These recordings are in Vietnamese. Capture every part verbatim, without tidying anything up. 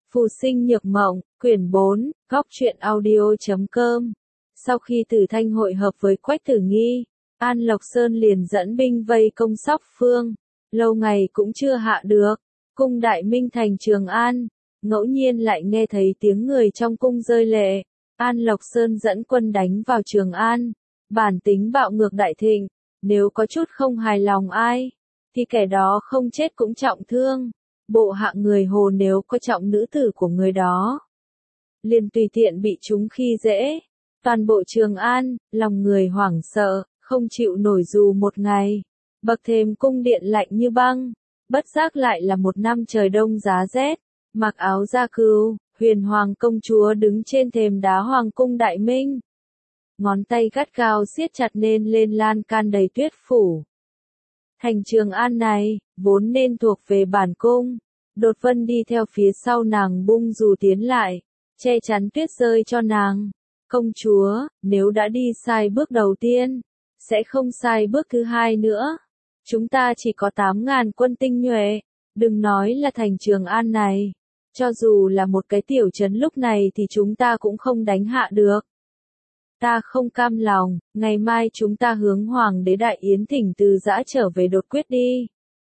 Phù sinh nhược mộng, quyển bốn, góc truyện audio.com. Sau khi Tử Thanh hội hợp với Quách Tử Nghi, An Lộc Sơn liền dẫn binh vây công Sóc Phương. Lâu ngày cũng chưa hạ được. Cung Đại Minh thành Trường An, ngẫu nhiên lại nghe thấy tiếng người trong cung rơi lệ. An Lộc Sơn dẫn quân đánh vào Trường An. Bản tính bạo ngược đại thịnh, nếu có chút không hài lòng ai, thì kẻ đó không chết cũng trọng thương. Bộ hạ người Hồ nếu có trọng nữ tử của người đó, liền tùy tiện bị chúng khi dễ. Toàn bộ Trường An, lòng người hoảng sợ, không chịu nổi dù một ngày. Bậc thềm cung điện lạnh như băng, bất giác lại là một năm trời đông giá rét. Mặc áo da cừu, Huyền Hoàng công chúa đứng trên thềm đá Hoàng cung Đại Minh. Ngón tay gắt gao siết chặt nên lên lan can đầy tuyết phủ. Thành Trường An này, vốn nên thuộc về bản cung. Đột Vân đi theo phía sau nàng bung dù tiến lại, che chắn tuyết rơi cho nàng. Công chúa, nếu đã đi sai bước đầu tiên, sẽ không sai bước thứ hai nữa. Chúng ta chỉ có tám ngàn quân tinh nhuệ, đừng nói là thành Trường An này. Cho dù là một cái tiểu trấn lúc này thì chúng ta cũng không đánh hạ được. Ta không cam lòng, ngày mai chúng ta hướng Hoàng đế Đại Yến thỉnh từ giã trở về đột quyết đi.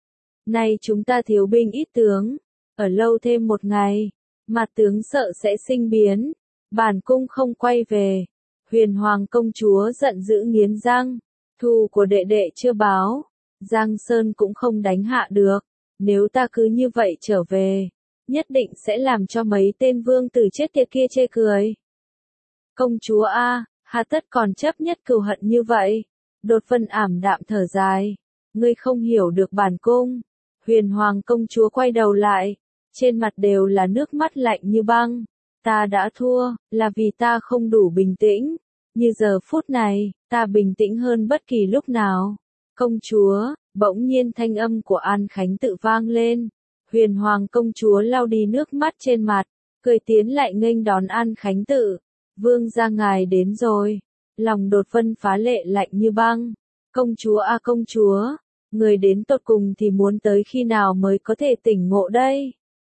Nay chúng ta thiếu binh ít tướng, ở lâu thêm một ngày, mặt tướng sợ sẽ sinh biến, bản cung không quay về. Huyền Hoàng công chúa giận dữ nghiến răng, thù của đệ đệ chưa báo, Giang Sơn cũng không đánh hạ được, nếu ta cứ như vậy trở về, nhất định sẽ làm cho mấy tên vương tử chết tiệt kia chê cười. Công chúa a, hà tất còn chấp nhất cừu hận như vậy? Đột Vân ảm đạm thở dài, ngươi không hiểu được bản cung. Huyền Hoàng công chúa quay đầu lại, trên mặt đều là nước mắt lạnh như băng. Ta đã thua, là vì ta không đủ bình tĩnh. Như giờ phút này, ta bình tĩnh hơn bất kỳ lúc nào. Công chúa, bỗng nhiên thanh âm của An Khánh tự vang lên. Huyền Hoàng công chúa lau đi nước mắt trên mặt, cười tiến lại nghênh đón An Khánh tự. Vương gia ngài đến rồi. Lòng Đột Vân phá lệ lạnh như băng. Công chúa a công chúa, người đến tột cùng thì muốn tới khi nào mới có thể tỉnh ngộ đây?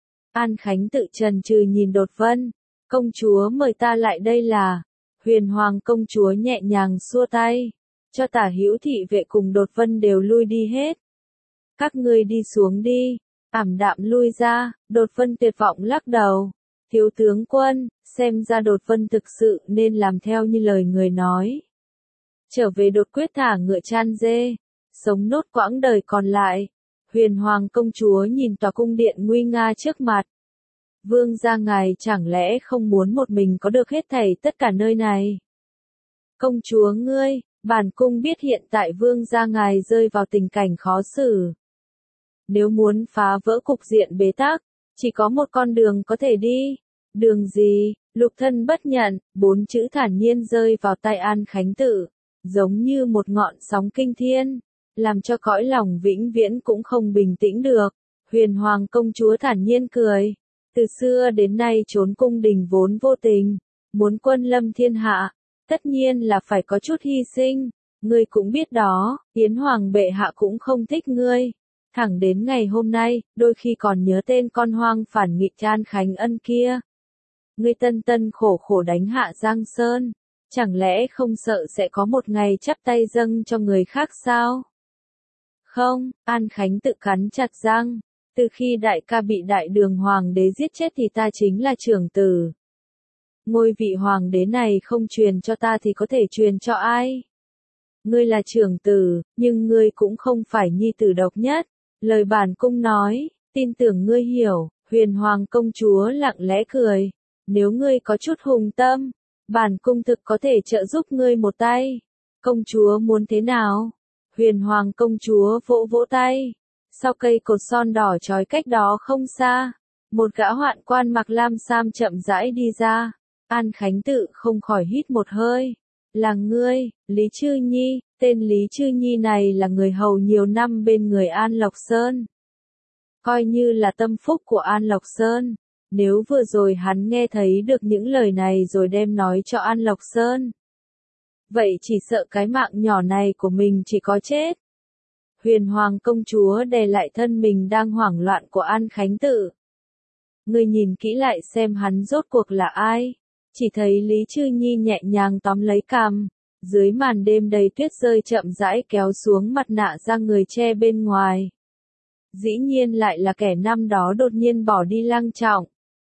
An Khánh tự trần trừ nhìn Đột Vân. Công chúa mời ta lại đây là. Huyền Hoàng công chúa nhẹ nhàng xua tay, cho Tả Hữu thị vệ cùng Đột Vân đều lui đi hết. Các ngươi đi xuống đi. Ảm đạm lui ra. Đột Vân tuyệt vọng lắc đầu. Thiếu tướng quân, xem ra Đột Vân thực sự nên làm theo như lời người nói. Trở về đột quyết thả ngựa chăn dê, sống nốt quãng đời còn lại. Huyền Hoàng công chúa nhìn tòa cung điện nguy nga trước mặt. Vương gia ngài chẳng lẽ không muốn một mình có được hết thảy tất cả nơi này? Công chúa ngươi, bản cung biết hiện tại vương gia ngài rơi vào tình cảnh khó xử. Nếu muốn phá vỡ cục diện bế tắc, chỉ có một con đường có thể đi. Đường gì? Lục thân bất nhận, bốn chữ thản nhiên rơi vào tai An Khánh tự, giống như một ngọn sóng kinh thiên, làm cho cõi lòng vĩnh viễn cũng không bình tĩnh được. Huyền Hoàng công chúa thản nhiên cười. Từ xưa đến nay trốn cung đình vốn vô tình, muốn quân lâm thiên hạ, tất nhiên là phải có chút hy sinh. Ngươi cũng biết đó, Yến Hoàng bệ hạ cũng không thích ngươi. Thẳng đến ngày hôm nay, đôi khi còn nhớ tên con hoang phản nghịch An Khánh Ân kia. Ngươi tân tân khổ khổ đánh hạ Giang Sơn, chẳng lẽ không sợ sẽ có một ngày chắp tay dâng cho người khác sao? Không, An Khánh tự cắn chặt răng. Từ khi đại ca bị đại đường hoàng đế giết chết thì ta chính là trưởng tử. Ngôi vị hoàng đế này không truyền cho ta thì có thể truyền cho ai? Ngươi là trưởng tử, nhưng ngươi cũng không phải nhi tử độc nhất. Lời bản cung nói, tin tưởng ngươi hiểu. Huyền Hoàng công chúa lặng lẽ cười. Nếu ngươi có chút hùng tâm, bản cung thực có thể trợ giúp ngươi một tay. Công chúa muốn thế nào? Huyền Hoàng công chúa vỗ vỗ tay. Sau cây cột son đỏ chói cách đó không xa, một gã hoạn quan mặc lam sam chậm rãi đi ra. An Khánh tự không khỏi hít một hơi. Là ngươi, Lý Chư Nhi. Tên Lý Chư Nhi này là người hầu nhiều năm bên người An Lộc Sơn, coi như là tâm phúc của An Lộc Sơn. Nếu vừa rồi hắn nghe thấy được những lời này rồi đem nói cho An Lộc Sơn, vậy chỉ sợ cái mạng nhỏ này của mình chỉ có chết. Huyền Hoàng công chúa đè lại thân mình đang hoảng loạn của An Khánh tự. Ngươi nhìn kỹ lại xem hắn rốt cuộc là ai. Chỉ thấy Lý Trư Nhi nhẹ nhàng tóm lấy cằm, dưới màn đêm đầy tuyết rơi chậm rãi kéo xuống mặt nạ ra người che bên ngoài. Dĩ nhiên lại là kẻ năm đó đột nhiên bỏ đi Lăng Trọng.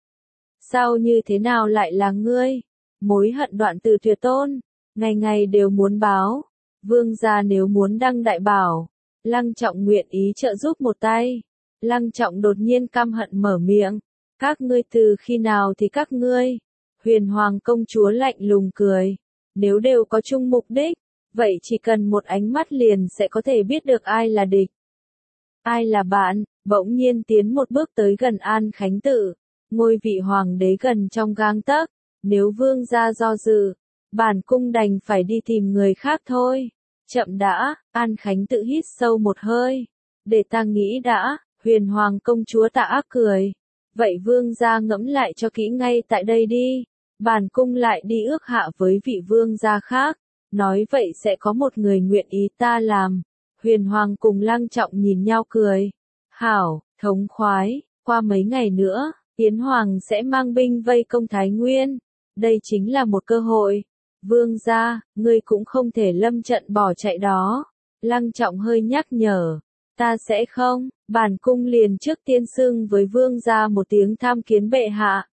Sao như thế nào lại là ngươi? Mối hận đoạn từ tuyệt tôn, ngày ngày đều muốn báo. Vương gia nếu muốn đăng đại bảo, Lăng Trọng nguyện ý trợ giúp một tay. Lăng Trọng đột nhiên căm hận mở miệng. Các ngươi từ khi nào thì các ngươi? Huyền Hoàng công chúa lạnh lùng cười. Nếu đều có chung mục đích, vậy chỉ cần một ánh mắt liền sẽ có thể biết được ai là địch. Ai là bạn, bỗng nhiên tiến một bước tới gần An Khánh Tự. Ngôi vị hoàng đế gần trong gang tấc. Nếu vương gia do dự, bản cung đành phải đi tìm người khác thôi. Chậm đã, An Khánh Tự hít sâu một hơi. Để ta nghĩ đã, Huyền Hoàng công chúa tạ ác cười. Vậy vương gia ngẫm lại cho kỹ ngay tại đây đi. Bản cung lại đi ước hạ với vị vương gia khác. Nói vậy sẽ có một người nguyện ý ta làm. Huyền Hoàng cùng Lăng Trọng nhìn nhau cười. Hảo, thống khoái, qua mấy ngày nữa, Yến Hoàng sẽ mang binh vây công Thái Nguyên. Đây chính là một cơ hội. Vương gia, ngươi cũng không thể lâm trận bỏ chạy đó. Lăng Trọng hơi nhắc nhở. Ta sẽ không, bản cung liền trước tiên xưng với vương gia một tiếng tham kiến bệ hạ.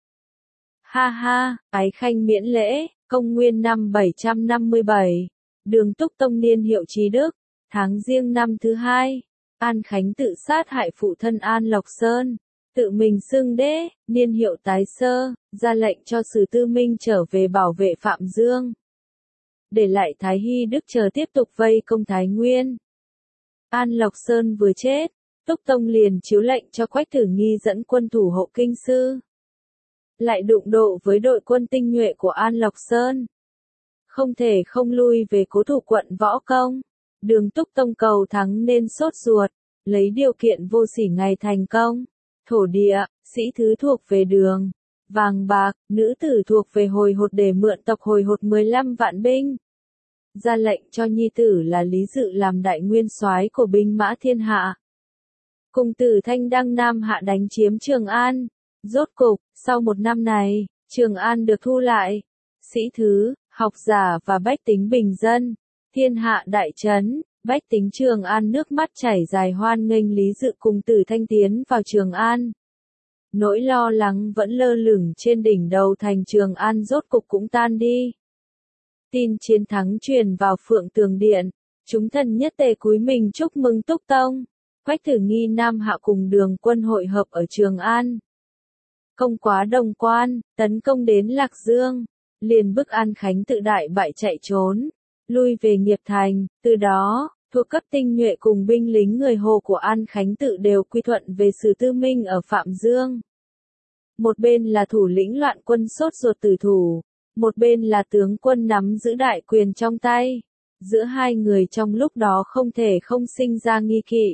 Ha ha, ái khanh miễn lễ, công nguyên năm bảy trăm năm mươi bảy. Đường Túc Tông niên hiệu Trí Đức, tháng Giêng năm thứ hai. An Khánh tự sát hại phụ thân An Lộc Sơn. Tự mình xưng đế, niên hiệu Tái Sơ, ra lệnh cho Sử Tư Minh trở về bảo vệ Phạm Dương. Để lại Thái Hy Đức chờ tiếp tục vây công Thái Nguyên. An Lộc Sơn vừa chết, Túc Tông liền chiếu lệnh cho Quách Tử Nghi dẫn quân thủ hộ kinh sư. Lại đụng độ với đội quân tinh nhuệ của An Lộc Sơn. Không thể không lui về cố thủ quận Võ Công. Đường Túc Tông cầu thắng nên sốt ruột, lấy điều kiện vô sỉ ngày thành công. Thổ địa, sĩ thứ thuộc về đường. Vàng bạc, nữ tử thuộc về hồi hột để mượn tộc hồi hột mười lăm vạn binh. Ra lệnh cho nhi tử là Lý Dự làm đại nguyên soái của binh mã thiên hạ. Cùng tử Thanh đăng Nam Hạ đánh chiếm Trường An. Rốt cục, sau một năm này, Trường An được thu lại. Sĩ thứ, học giả và bách tính bình dân. Thiên hạ đại trấn, bách tính Trường An nước mắt chảy dài hoan nghênh Lý Dự cùng tử Thanh tiến vào Trường An. Nỗi lo lắng vẫn lơ lửng trên đỉnh đầu thành Trường An rốt cục cũng tan đi. Tin chiến thắng truyền vào Phượng Tường Điện, chúng thần nhất tề cúi mình chúc mừng Túc Tông. Quách Tử Nghi Nam Hạ cùng đường quân hội hợp ở Trường An. Công quá Đồng Quan, tấn công đến Lạc Dương, liền bức An Khánh tự đại bại chạy trốn, lui về Nghiệp Thành, từ đó, thuộc cấp tinh nhuệ cùng binh lính người Hồ của An Khánh tự đều quy thuận về Sử Tư Minh ở Phạm Dương. Một bên là thủ lĩnh loạn quân sốt ruột tử thủ, một bên là tướng quân nắm giữ đại quyền trong tay. Giữa hai người trong lúc đó không thể không sinh ra nghi kỵ.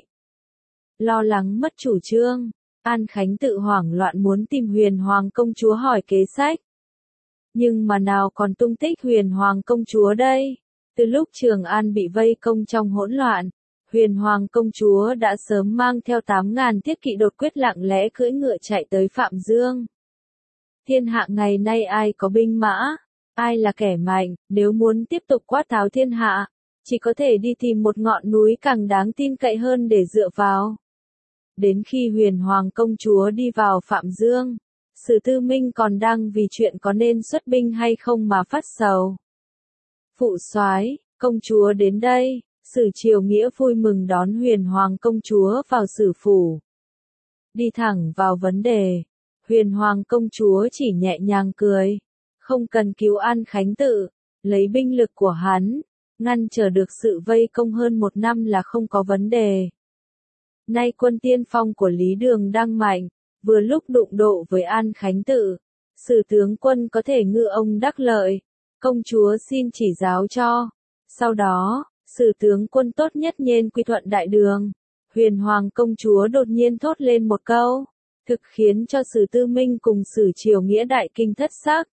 Lo lắng mất chủ trương, An Khánh tự hoảng loạn muốn tìm Huyền Hoàng công chúa hỏi kế sách. Nhưng mà nào còn tung tích Huyền Hoàng công chúa đây? Từ lúc Trường An bị vây công trong hỗn loạn, Huyền Hoàng công chúa đã sớm mang theo tám ngàn thiết kỵ đột quyết lặng lẽ cưỡi ngựa chạy tới Phạm Dương. Thiên hạ ngày nay ai có binh mã, ai là kẻ mạnh, nếu muốn tiếp tục quát tháo thiên hạ, chỉ có thể đi tìm một ngọn núi càng đáng tin cậy hơn để dựa vào. Đến khi Huyền Hoàng công chúa đi vào Phạm Dương, Sử Tư Minh còn đang vì chuyện có nên xuất binh hay không mà phát sầu. Phụ soái, công chúa đến đây. Sử Triều Nghĩa vui mừng đón Huyền Hoàng công chúa vào Sử phủ. Đi thẳng vào vấn đề, Huyền Hoàng công chúa chỉ nhẹ nhàng cười, không cần cứu An Khánh tự, lấy binh lực của hắn, ngăn trở được sự vây công hơn một năm là không có vấn đề. Nay quân tiên phong của Lý Đường đang mạnh, vừa lúc đụng độ với An Khánh tự, Sử tướng quân có thể ngư ông đắc lợi, công chúa xin chỉ giáo cho. Sau đó, Sử tướng quân tốt nhất nhiên quy thuận đại đường. Huyền Hoàng công chúa đột nhiên thốt lên một câu, thực khiến cho Sử Tư Minh cùng Sử Triều Nghĩa đại kinh thất sắc.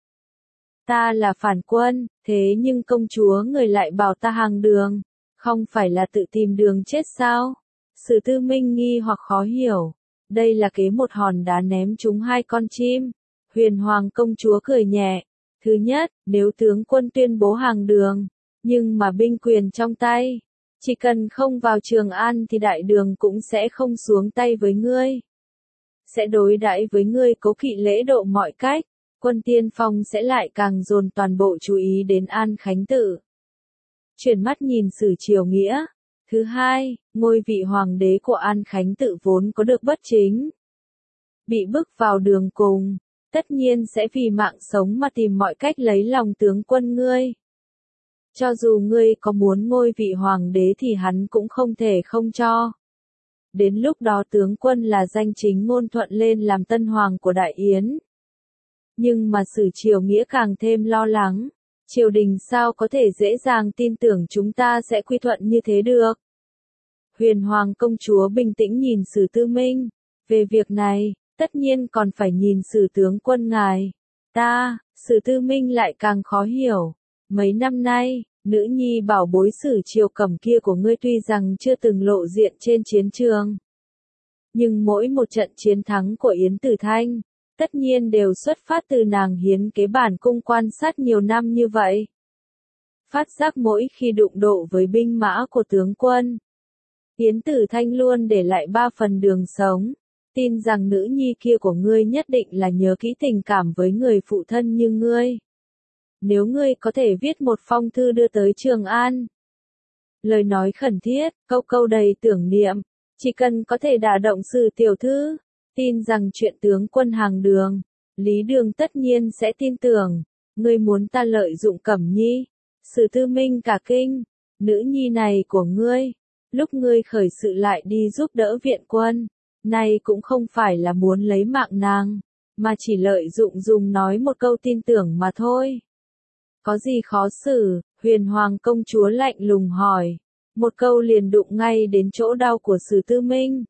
Ta là phản quân, thế nhưng công chúa người lại bảo ta hàng đường, không phải là tự tìm đường chết sao? Sử Tư Minh nghi hoặc khó hiểu, Đây là kế một hòn đá ném trúng hai con chim. Huyền Hoàng công chúa cười nhẹ. Thứ nhất, nếu tướng quân tuyên bố hàng đường, nhưng mà binh quyền trong tay, chỉ cần không vào Trường An thì đại đường cũng sẽ không xuống tay với ngươi. Sẽ đối đãi với ngươi cố kỵ lễ độ mọi cách, quân tiên phong sẽ lại càng dồn toàn bộ chú ý đến An Khánh Tự. Chuyển mắt nhìn Sử Triều Nghĩa. Thứ hai, ngôi vị hoàng đế của An Khánh Tự vốn có được bất chính. Bị bức vào đường cùng, tất nhiên sẽ vì mạng sống mà tìm mọi cách lấy lòng tướng quân ngươi. Cho dù ngươi có muốn ngôi vị hoàng đế thì hắn cũng không thể không cho. Đến lúc đó tướng quân là danh chính ngôn thuận lên làm tân hoàng của Đại Yến. Nhưng mà Sử Triều Nghĩa càng thêm lo lắng. Triều đình sao có thể dễ dàng tin tưởng chúng ta sẽ quy thuận như thế được. Huyền Hoàng công chúa bình tĩnh nhìn Sử Tư Minh. Về việc này, tất nhiên còn phải nhìn Sử tướng quân ngài. Ta, Sử Tư Minh lại càng khó hiểu. Mấy năm nay, nữ nhi bảo bối Sử Triều Cẩm kia của ngươi tuy rằng chưa từng lộ diện trên chiến trường. Nhưng mỗi một trận chiến thắng của Yến Tử Thanh, tất nhiên đều xuất phát từ nàng hiến kế bản cung quan sát nhiều năm như vậy. Phát giác mỗi khi đụng độ với binh mã của tướng quân, Yến Tử Thanh luôn để lại ba phần đường sống. Tin rằng nữ nhi kia của ngươi nhất định là nhớ kỹ tình cảm với người phụ thân như ngươi. Nếu ngươi có thể viết một phong thư đưa tới Trường An, lời nói khẩn thiết, câu câu đầy tưởng niệm, chỉ cần có thể đả động Sử tiểu thư, tin rằng chuyện tướng quân hàng đường, Lý Đường tất nhiên sẽ tin tưởng. Ngươi muốn ta lợi dụng Cẩm Nhi? Sử Tư Minh cả kinh. Nữ nhi này của ngươi, lúc ngươi khởi sự lại đi giúp đỡ viện quân, nay cũng không phải là muốn lấy mạng nàng, mà chỉ lợi dụng dùng nói một câu tin tưởng mà thôi. Có gì khó xử? Huyền Hoàng công chúa lạnh lùng hỏi. Một câu liền đụng ngay đến chỗ đau của Sử Tư Minh.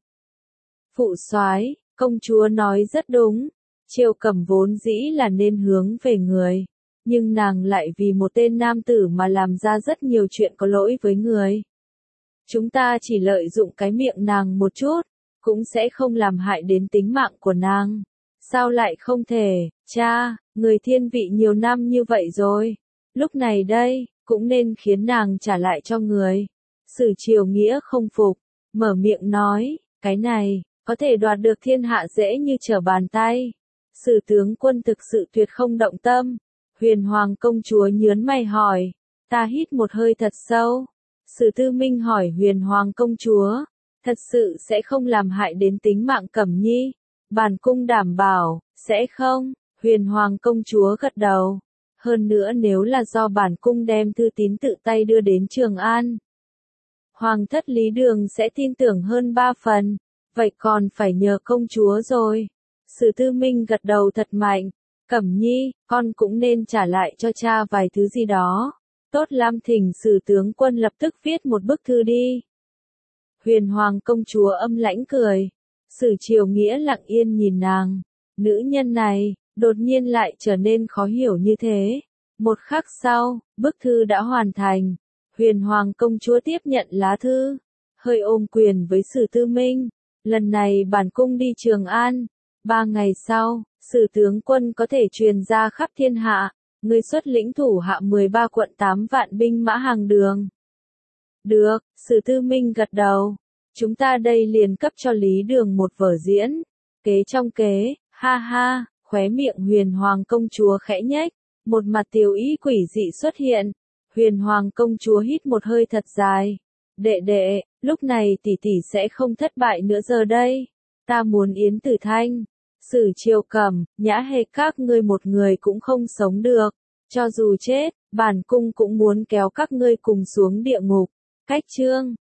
Phụ soái, công chúa nói rất đúng. Triều Cẩm vốn dĩ là nên hướng về người, nhưng nàng lại vì một tên nam tử mà làm ra rất nhiều chuyện có lỗi với người. Chúng ta chỉ lợi dụng cái miệng nàng một chút, cũng sẽ không làm hại đến tính mạng của nàng. Sao lại không thể? Cha, người thiên vị nhiều năm như vậy rồi, lúc này đây, cũng nên khiến nàng trả lại cho người. Sử Triều Nghĩa không phục, mở miệng nói, cái này, có thể đoạt được thiên hạ dễ như trở bàn tay. Sử tướng quân thực sự tuyệt không động tâm. Huyền Hoàng công chúa nhớn mày hỏi. Ta hít một hơi thật sâu. Sử Tư Minh hỏi Huyền Hoàng công chúa. Thật sự sẽ không làm hại đến tính mạng Cẩm Nhi. Bản cung đảm bảo, sẽ không. Huyền Hoàng công chúa gật đầu. Hơn nữa nếu là do bản cung đem thư tín tự tay đưa đến Trường An, Hoàng thất Lý Đường sẽ tin tưởng hơn ba phần. Vậy còn phải nhờ công chúa rồi. Sử Tư Minh gật đầu thật mạnh. Cẩm Nhi, con cũng nên trả lại cho cha vài thứ gì đó. Tốt lắm, thỉnh Sử tướng quân lập tức viết một bức thư đi. Huyền Hoàng công chúa âm lãnh cười. Sử Triều Nghĩa lặng yên nhìn nàng. Nữ nhân này, đột nhiên lại trở nên khó hiểu như thế. Một khắc sau, bức thư đã hoàn thành. Huyền Hoàng công chúa tiếp nhận lá thư, hơi ôm quyền với Sử Tư Minh. Lần này bản cung đi Trường An. Ba ngày sau, Sử tướng quân có thể truyền ra khắp thiên hạ. Người xuất lĩnh thủ hạ mười ba quận tám vạn binh mã hàng đường. Được, Sử Tư Minh gật đầu. Chúng ta đây liền cấp cho Lý Đường một vở diễn. Kế trong kế, ha ha, khóe miệng Huyền Hoàng công chúa khẽ nhếch. Một mặt tiều ý quỷ dị xuất hiện. Huyền Hoàng công chúa hít một hơi thật dài. Đệ đệ, lúc này tỷ tỷ sẽ không thất bại nữa giờ đây. Ta muốn Yến Tử Thanh, Sử Triều Cẩm, Nhã Hề các ngươi một người cũng không sống được. Cho dù chết, bản cung cũng muốn kéo các ngươi cùng xuống địa ngục. Cách chương